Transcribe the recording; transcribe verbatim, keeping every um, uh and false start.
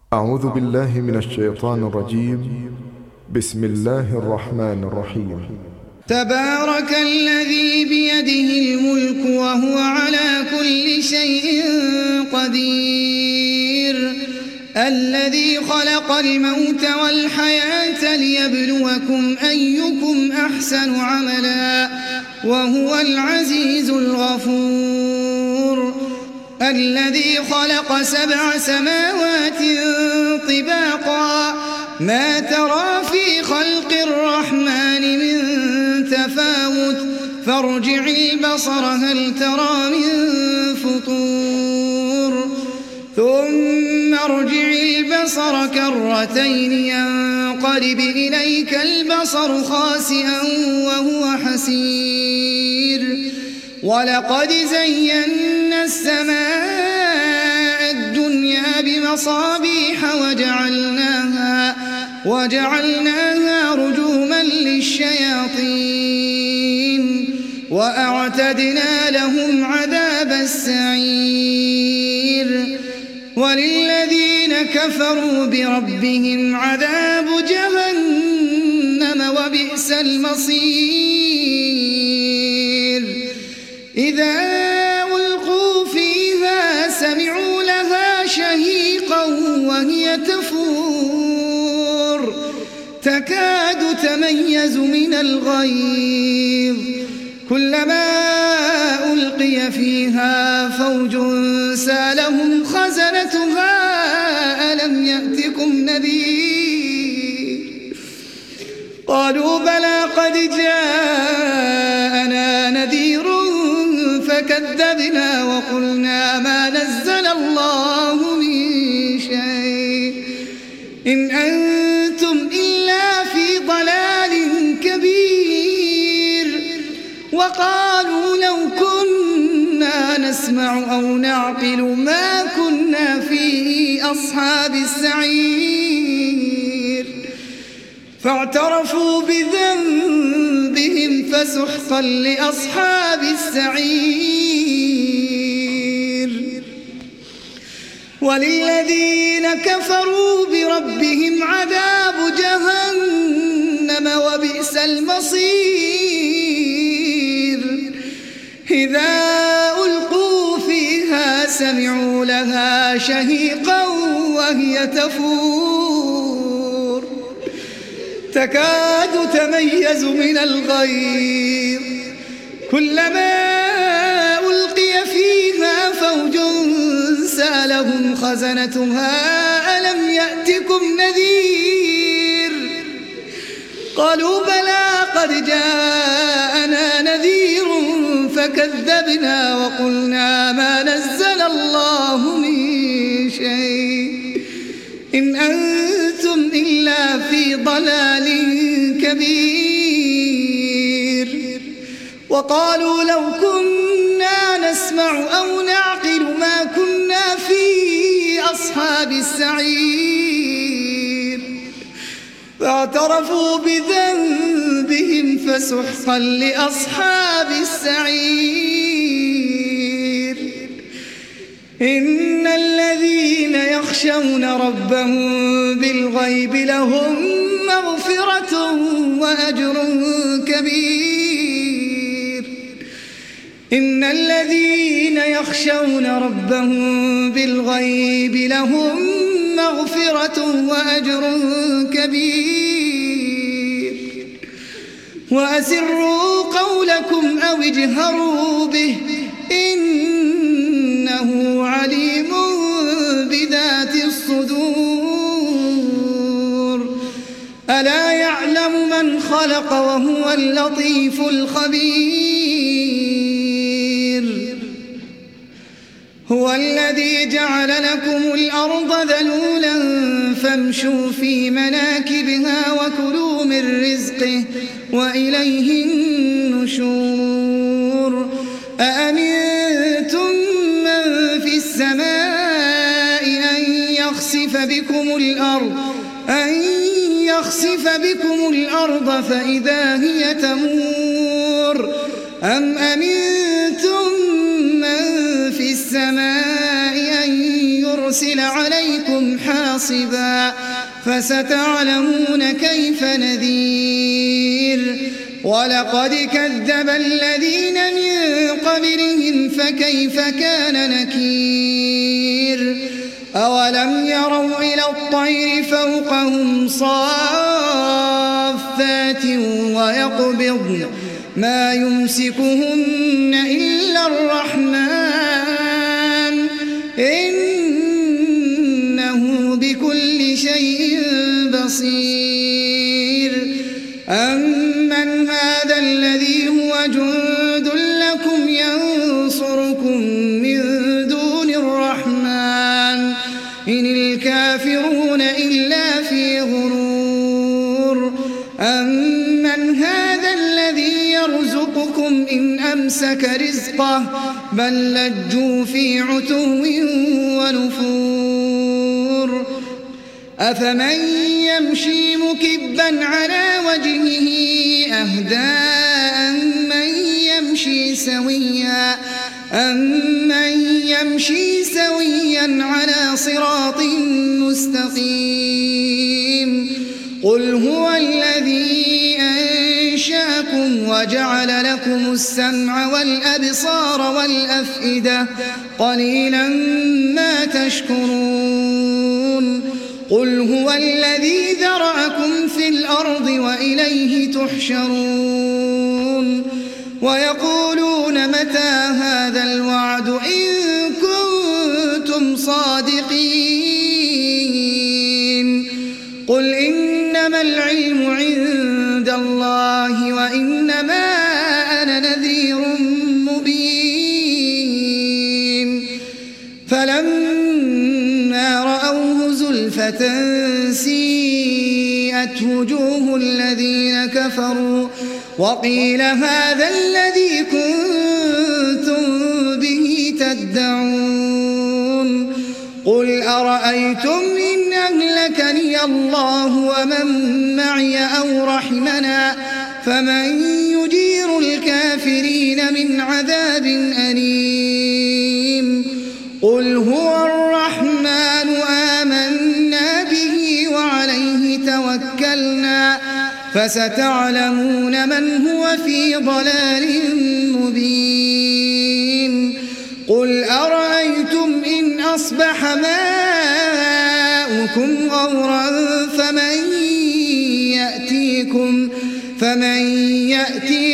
أعوذ بالله من الشيطان الرجيم. بسم الله الرحمن الرحيم. تبارك الذي بيده الملك وهو على كل شيء قدير، الذي خلق الموت والحياة ليبلوكم أيكم أحسن عملا وهو العزيز الغفور، الذي خلق سبع سماوات طباقا ما ترى في خلق الرحمن من تفاوت فارجع البصر هل ترى من فطور ثم ارجع البصر كرتين ينقلب إليك البصر خاسئا وهو حسير، ولقد زينا السماء الدنيا بمصابيح وجعلناها, وجعلناها رجوما للشياطين وأعتدنا لهم عذاب السعير، وللذين كفروا بربهم عذاب جهنم وبئس المصير. إذا ألقوا فيها سمعوا لها شهيقا وهي تفور تكاد تميز من الغيظ، كلما ألقي فيها فوج سالهم خزنتها ألم يأتكم نذير، قالوا بلى قد جاءنا نذير فكذبنا وقلنا ما نزل الله من شيء إن أنتم إلا في ضلال كبير، وقالوا لو كنا نسمع أو نعقل ما كنا في أصحاب السعير، فاعترفوا بذنبهم فسحقا لأصحاب السعير. وللذين كفروا بربهم عذاب جهنم وبئس المصير. إذا ألقوا فيها سمعوا لها شهيقا وهي تفور تكاد تميز من الغيظ، كلما ألقي فيها فوج سالهم خزنتها ألم يأتكم نذير، قالوا بلى قد جاءنا نذير فكذبنا وقلنا ما نزل الله من شيء إن أنتم إلا في ضلال كبير، وقالوا لو كنا نسمع أو نعقل ما كنا في أصحاب السعير، فاعترفوا بذنبهم فسحقا لأصحاب السعير. إن الذين يخشون ربهم بالغيب لهم مغفرة وأجر كبير. إن الذين يخشون ربهم بالغيب لهم مغفرة وأجر كبير. وأسروا قولكم أو اجهروا به إنه عليم بذات الصدور. ألا يعلم من خلق وهو اللطيف الخبير. هو الذي جعل لكم الأرض ذلولا فامشوا في مناكبها وكلوا من رزقه وإليه النشور. أأمنتم من في السماء أن يخسف بكم الأرض أن يخسف بكم الأرض فإذا هي تمور أم أمنتم من في السماء أن يرسل يرسل عليكم حاصبا فستعلمون كيف نذير ولقد كذب الذين من قبلهم فكيف كان نكير أولم يروا إلى الطير فوقهم صافات ويقبضن ما يمسكهن إلا الرحمن إنه بكل شيء بصير أمن هذا الذي هو جند لكم ينصركم من دون الرحمن إن الكافرون إلا في غرور أمن هذا الذي يرزقكم إن أمسك رزقه بل لجوا في عتو ونفور أفمن يمشي مكبا على وجهه أهدى أمن يمشي سويا أمن يمشي سويا على صراط مستقيم قل هو الذي أنشاكم وجعل لكم السمع والأبصار والأفئدة قليلا ما تشكرون قل هو الذي ذرأكم في الأرض وإليه تحشرون ويقولون متى هذا الوعد إن كنتم صادقين قل إنما العلم عند الله وإنما أنا نذير مبين فلما رأوه زلفة سيئت وجوه الذين كفروا وقيل هذا الذي كنتم به تدعون قل أرأيتم إن أهلكني الله ومن معي أو رحمنا فمن يجير الكافرين من عذاب أليم قل هو الرحمن آمنا به وعليه توكلنا فستعلمون من هو في ضلال مبين قل أرأيتم إن أصبح ماؤكم غورا فمن يأتيكم فمن يأتي